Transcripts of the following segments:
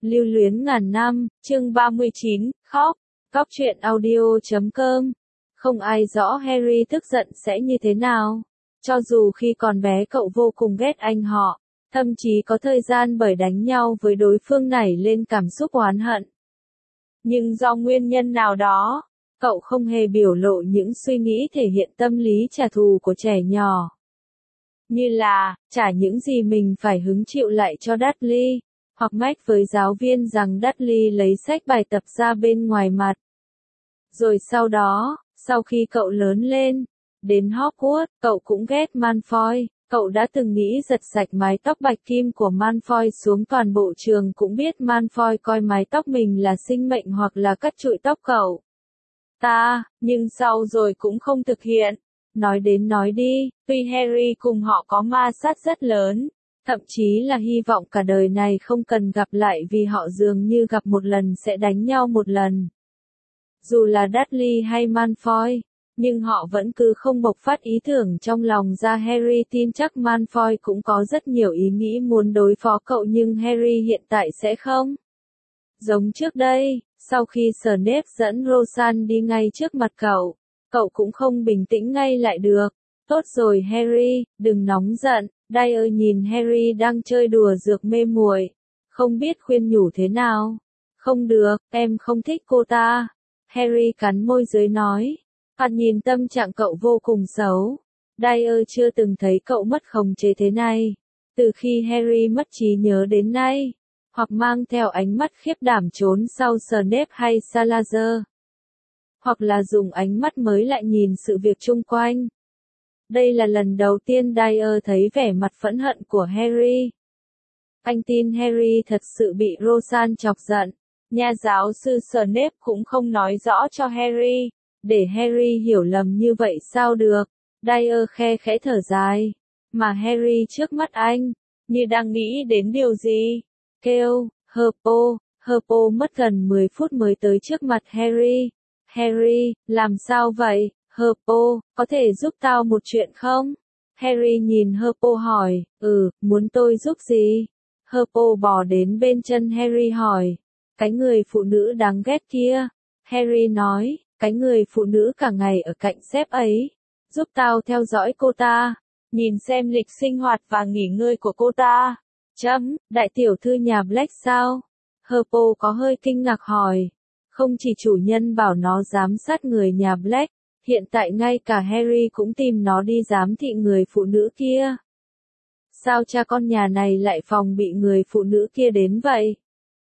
Lưu luyến ngàn năm, chương 39, khóc. Góc truyện audio.com. Không ai rõ Harry tức giận sẽ như thế nào. Cho dù khi còn bé cậu vô cùng ghét anh họ, thậm chí có thời gian bởi đánh nhau với đối phương nảy lên cảm xúc oán hận. Nhưng do nguyên nhân nào đó, cậu không hề biểu lộ những suy nghĩ thể hiện tâm lý trả thù của trẻ nhỏ. Như là, trả những gì mình phải hứng chịu lại cho Dudley, hoặc mách với giáo viên rằng Dudley lấy sách bài tập ra bên ngoài mặt. Rồi sau đó, sau khi cậu lớn lên, đến Hogwarts, cậu cũng ghét Malfoy. Cậu đã từng nghĩ giật sạch mái tóc bạch kim của Malfoy xuống, toàn bộ trường cũng biết Malfoy coi mái tóc mình là sinh mệnh hoặc là cắt trụi tóc cậu. Nhưng sau rồi cũng không thực hiện. Nói đến nói đi, tuy Harry cùng họ có ma sát rất lớn, thậm chí là hy vọng cả đời này không cần gặp lại vì họ dường như gặp một lần sẽ đánh nhau một lần. Dù là Dudley hay Malfoy, nhưng họ vẫn cứ không bộc phát ý tưởng trong lòng ra. Harry tin chắc Malfoy cũng có rất nhiều ý nghĩ muốn đối phó cậu, nhưng Harry hiện tại sẽ không. Giống trước đây, sau khi Snape dẫn Roseanne đi ngay trước mặt cậu, cậu cũng không bình tĩnh ngay lại được. Tốt rồi Harry, đừng nóng giận. Dyer nhìn Harry đang chơi đùa dược mê muội, không biết khuyên nhủ thế nào. Không được, em không thích cô ta. Harry cắn môi dưới nói. Hắn nhìn tâm trạng cậu vô cùng xấu. Dyer chưa từng thấy cậu mất khống chế thế này. Từ khi Harry mất trí nhớ đến nay, hoặc mang theo ánh mắt khiếp đảm trốn sau Snape hay Salazar, hoặc là dùng ánh mắt mới lại nhìn sự việc chung quanh. Đây là lần đầu tiên Dyer thấy vẻ mặt phẫn hận của Harry. Anh tin Harry thật sự bị Roseanne chọc giận. Nhà giáo sư Snape cũng không nói rõ cho Harry, để Harry hiểu lầm như vậy sao được. Dyer khe khẽ thở dài, mà Harry trước mắt anh, như đang nghĩ đến điều gì. Kêu, Herpo mất gần 10 phút mới tới trước mặt Harry. Harry, làm sao vậy? Herpo, có thể giúp tao một chuyện không? Harry nhìn Herpo hỏi, muốn tôi giúp gì? Herpo bò đến bên chân Harry hỏi, cái người phụ nữ đáng ghét kia. Harry nói, cái người phụ nữ cả ngày ở cạnh sếp ấy. Giúp tao theo dõi cô ta, nhìn xem lịch sinh hoạt và nghỉ ngơi của cô ta. Đại tiểu thư nhà Black sao? Herpo có hơi kinh ngạc hỏi. Không chỉ chủ nhân bảo nó giám sát người nhà Black, hiện tại ngay cả Harry cũng tìm nó đi giám thị người phụ nữ kia. Sao cha con nhà này lại phòng bị người phụ nữ kia đến vậy?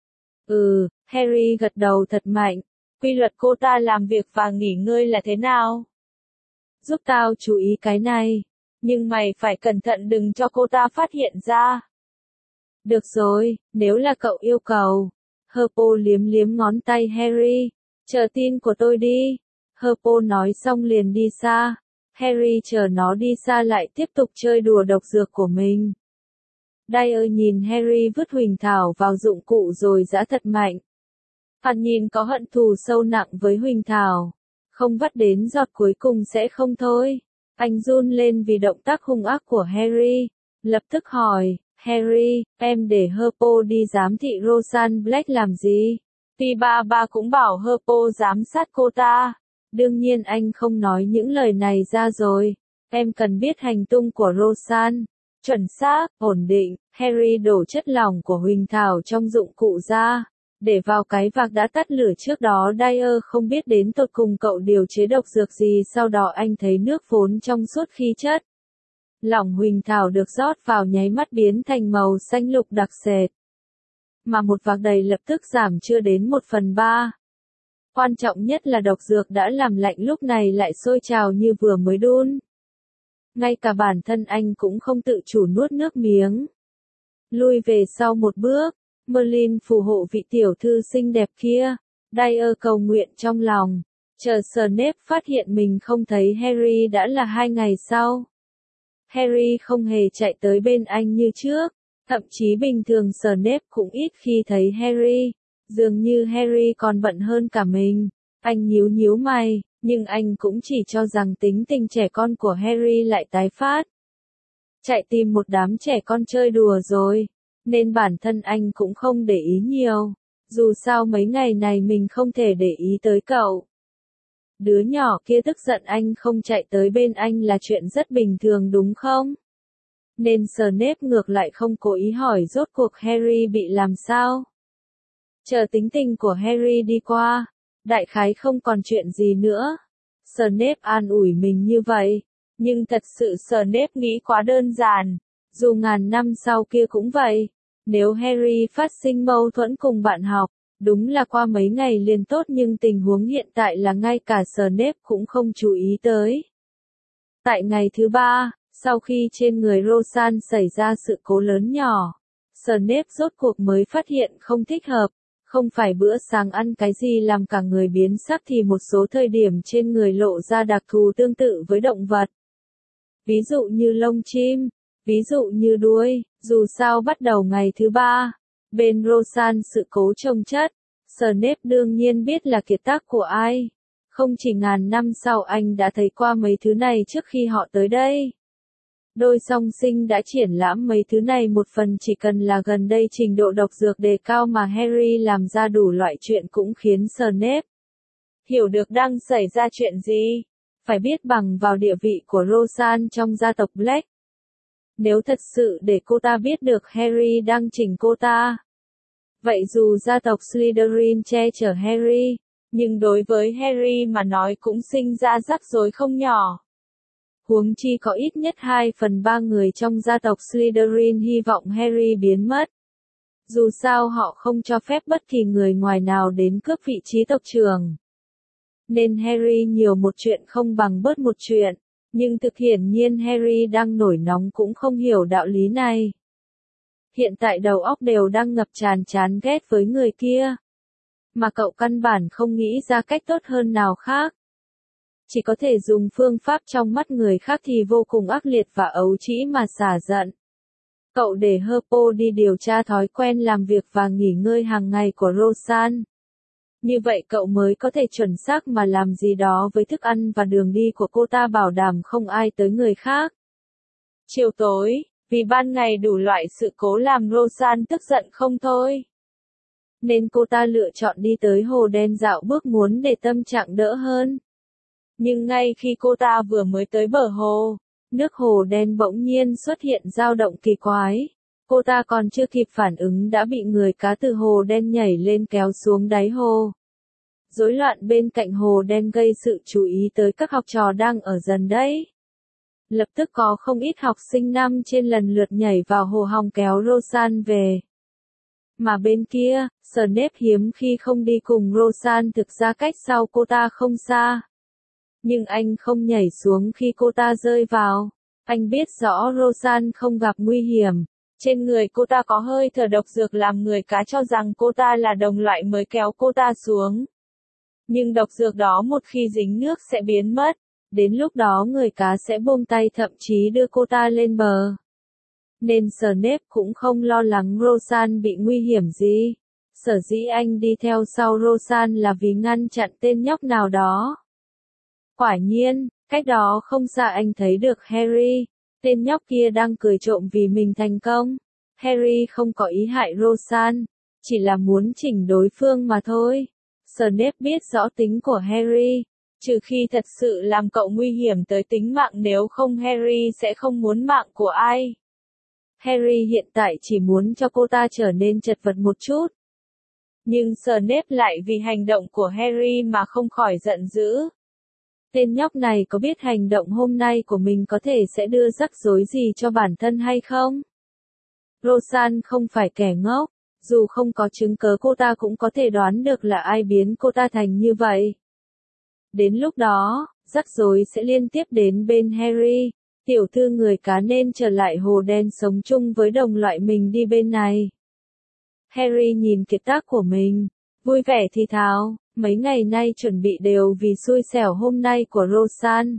Harry gật đầu thật mạnh. Quy luật cô ta làm việc và nghỉ ngơi là thế nào? Giúp tao chú ý cái này. Nhưng mày phải cẩn thận đừng cho cô ta phát hiện ra. Được rồi, nếu là cậu yêu cầu. Herpo liếm liếm ngón tay Harry. Chờ tin của tôi đi. Herpo nói xong liền đi xa. Harry chờ nó đi xa lại tiếp tục chơi đùa độc dược của mình. Dyer nhìn Harry vứt huỳnh thảo vào dụng cụ rồi giã thật mạnh. Hắn nhìn có hận thù sâu nặng với huỳnh thảo. Không vắt đến giọt cuối cùng sẽ không thôi. Anh run lên vì động tác hung ác của Harry. Lập tức hỏi, Harry, em để Herpo đi giám thị Roseanne Black làm gì? Vì ba cũng bảo Herpo giám sát cô ta. Đương nhiên anh không nói những lời này ra rồi. Em cần biết hành tung của Roseanne. Chuẩn xác, ổn định. Harry đổ chất lỏng của huỳnh thảo trong dụng cụ ra, để vào cái vạc đã tắt lửa trước đó. Dyer không biết đến tột cùng cậu điều chế độc dược gì. Sau đó anh thấy nước vốn trong suốt khi chất lỏng huỳnh thảo được rót vào nháy mắt biến thành màu xanh lục đặc sệt. Mà một vạc đầy lập tức giảm chưa đến 1/3. Quan trọng nhất là độc dược đã làm lạnh lúc này lại sôi trào như vừa mới đun. Ngay cả bản thân anh cũng không tự chủ nuốt nước miếng. Lui về sau một bước, Merlin phù hộ vị tiểu thư xinh đẹp kia. Dyer cầu nguyện trong lòng. Chờ Snape phát hiện mình không thấy Harry đã là 2 ngày sau. Harry không hề chạy tới bên anh như trước. Thậm chí bình thường Snape cũng ít khi thấy Harry. Dường như Harry còn bận hơn cả mình. Anh nhíu mày, nhưng anh cũng chỉ cho rằng tính tình trẻ con của Harry lại tái phát. Chạy tìm một đám trẻ con chơi đùa rồi. nên bản thân anh cũng không để ý nhiều. Dù sao mấy ngày này mình không thể để ý tới cậu. Đứa nhỏ kia tức giận anh không chạy tới bên anh là chuyện rất bình thường đúng không? Nên Snape ngược lại không cố ý hỏi rốt cuộc Harry bị làm sao. Chờ tính tình của Harry đi qua, đại khái không còn chuyện gì nữa. Snape an ủi mình như vậy, nhưng thật sự Snape nghĩ quá đơn giản. Dù ngàn năm sau kia cũng vậy, nếu Harry phát sinh mâu thuẫn cùng bạn học, đúng là qua mấy ngày liền tốt nhưng tình huống hiện tại là ngay cả Snape cũng không chú ý tới. Tại ngày thứ 3, sau khi trên người Roseanne xảy ra sự cố lớn nhỏ, Snape rốt cuộc mới phát hiện không thích hợp. Không phải bữa sáng ăn cái gì làm cả người biến sắc thì một số thời điểm trên người lộ ra đặc thù tương tự với động vật. Ví dụ như lông chim, ví dụ như đuôi, dù sao bắt đầu ngày thứ 3, bên Roseanne sự cố chồng chất, Snape đương nhiên biết là kiệt tác của ai. Không chỉ ngàn năm sau anh đã thấy qua mấy thứ này trước khi họ tới đây. Đôi song sinh đã triển lãm mấy thứ này một phần chỉ cần là gần đây trình độ độc dược đề cao mà Harry làm ra đủ loại chuyện cũng khiến Snape hiểu được đang xảy ra chuyện gì. Phải biết bằng vào địa vị của Roseanne trong gia tộc Black. Nếu thật sự để cô ta biết được Harry đang chỉnh cô ta. Vậy dù gia tộc Slytherin che chở Harry, nhưng đối với Harry mà nói cũng sinh ra rắc rối không nhỏ. Huống chi có ít nhất 2/3 người trong gia tộc Slytherin hy vọng Harry biến mất. Dù sao họ không cho phép bất kỳ người ngoài nào đến cướp vị trí tộc trưởng. Nên Harry nhiều một chuyện không bằng bớt một chuyện. Nhưng thực hiển nhiên Harry đang nổi nóng cũng không hiểu đạo lý này. Hiện tại đầu óc đều đang ngập tràn chán ghét với người kia. Mà cậu căn bản không nghĩ ra cách tốt hơn nào khác. Chỉ có thể dùng phương pháp trong mắt người khác thì vô cùng ác liệt và ấu trĩ mà xả giận. Cậu để Herpo đi điều tra thói quen làm việc và nghỉ ngơi hàng ngày của Roseanne. Như vậy cậu mới có thể chuẩn xác mà làm gì đó với thức ăn và đường đi của cô ta bảo đảm không ai tới người khác. Chiều tối, vì ban ngày đủ loại sự cố làm Roseanne tức giận không thôi. Nên cô ta lựa chọn đi tới hồ đen dạo bước muốn để tâm trạng đỡ hơn. Nhưng ngay khi cô ta vừa mới tới bờ hồ, nước hồ đen bỗng nhiên xuất hiện dao động kỳ quái. Cô ta còn chưa kịp phản ứng đã bị người cá từ hồ đen nhảy lên kéo xuống đáy hồ. Rối loạn bên cạnh hồ đen gây sự chú ý tới các học trò đang ở gần đấy. Lập tức có không ít học sinh nam trên lần lượt nhảy vào hồ hòng kéo Roseanne về. Mà bên kia, Snape hiếm khi không đi cùng Roseanne thực ra cách sau cô ta không xa. Nhưng anh không nhảy xuống khi cô ta rơi vào. Anh biết rõ Roseanne không gặp nguy hiểm. Trên người cô ta có hơi thở độc dược làm người cá cho rằng cô ta là đồng loại mới kéo cô ta xuống. Nhưng độc dược đó một khi dính nước sẽ biến mất. Đến lúc đó người cá sẽ buông tay thậm chí đưa cô ta lên bờ. Nên Snape cũng không lo lắng Roseanne bị nguy hiểm gì. Sở dĩ anh đi theo sau Roseanne là vì ngăn chặn tên nhóc nào đó. Quả nhiên, cách đó không xa anh thấy được Harry. Tên nhóc kia đang cười trộm vì mình thành công. Harry không có ý hại Roseanne, chỉ là muốn chỉnh đối phương mà thôi. Snape biết rõ tính của Harry, trừ khi thật sự làm cậu nguy hiểm tới tính mạng nếu không Harry sẽ không muốn mạng của ai. Harry hiện tại chỉ muốn cho cô ta trở nên chật vật một chút. Nhưng Snape lại vì hành động của Harry mà không khỏi giận dữ. Tên nhóc này có biết hành động hôm nay của mình có thể sẽ đưa rắc rối gì cho bản thân hay không? Roseanne không phải kẻ ngốc, dù không có chứng cớ cô ta cũng có thể đoán được là ai biến cô ta thành như vậy. Đến lúc đó, rắc rối sẽ liên tiếp đến bên Harry, tiểu thư người cá nên trở lại hồ đen sống chung với đồng loại mình đi bên này. Harry nhìn kiệt tác của mình, vui vẻ thì thào. Mấy ngày nay chuẩn bị đều vì xui xẻo hôm nay của Roseanne.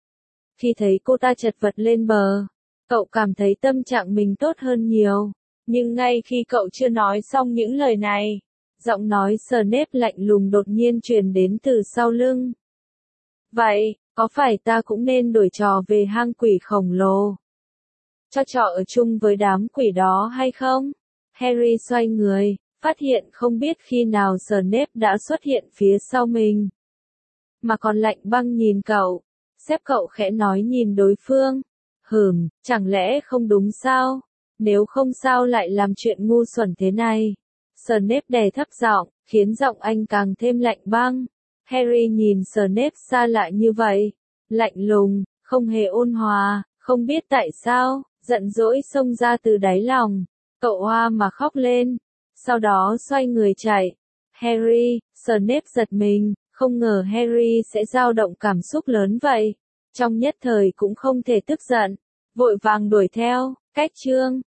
Khi thấy cô ta chật vật lên bờ, cậu cảm thấy tâm trạng mình tốt hơn nhiều. Nhưng ngay khi cậu chưa nói xong những lời này, giọng nói Snape lạnh lùng đột nhiên truyền đến từ sau lưng. Vậy, có phải ta cũng nên đổi trò về hang quỷ khổng lồ? Cho trò ở chung với đám quỷ đó hay không? Harry xoay người, phát hiện không biết khi nào Snape đã xuất hiện phía sau mình. Mà còn lạnh băng nhìn cậu. Sếp cậu khẽ nói nhìn đối phương. Chẳng lẽ không đúng sao? Nếu không sao lại làm chuyện ngu xuẩn thế này? Snape đè thấp giọng, khiến giọng anh càng thêm lạnh băng. Harry nhìn Snape xa lạ như vậy. Lạnh lùng, không hề ôn hòa, không biết tại sao, giận dỗi xông ra từ đáy lòng. Cậu hoa mà khóc lên. Sau đó xoay người chạy. Harry, Snape giật mình, không ngờ Harry sẽ dao động cảm xúc lớn vậy. Trong nhất thời cũng không thể tức giận, vội vàng đuổi theo, cách chương.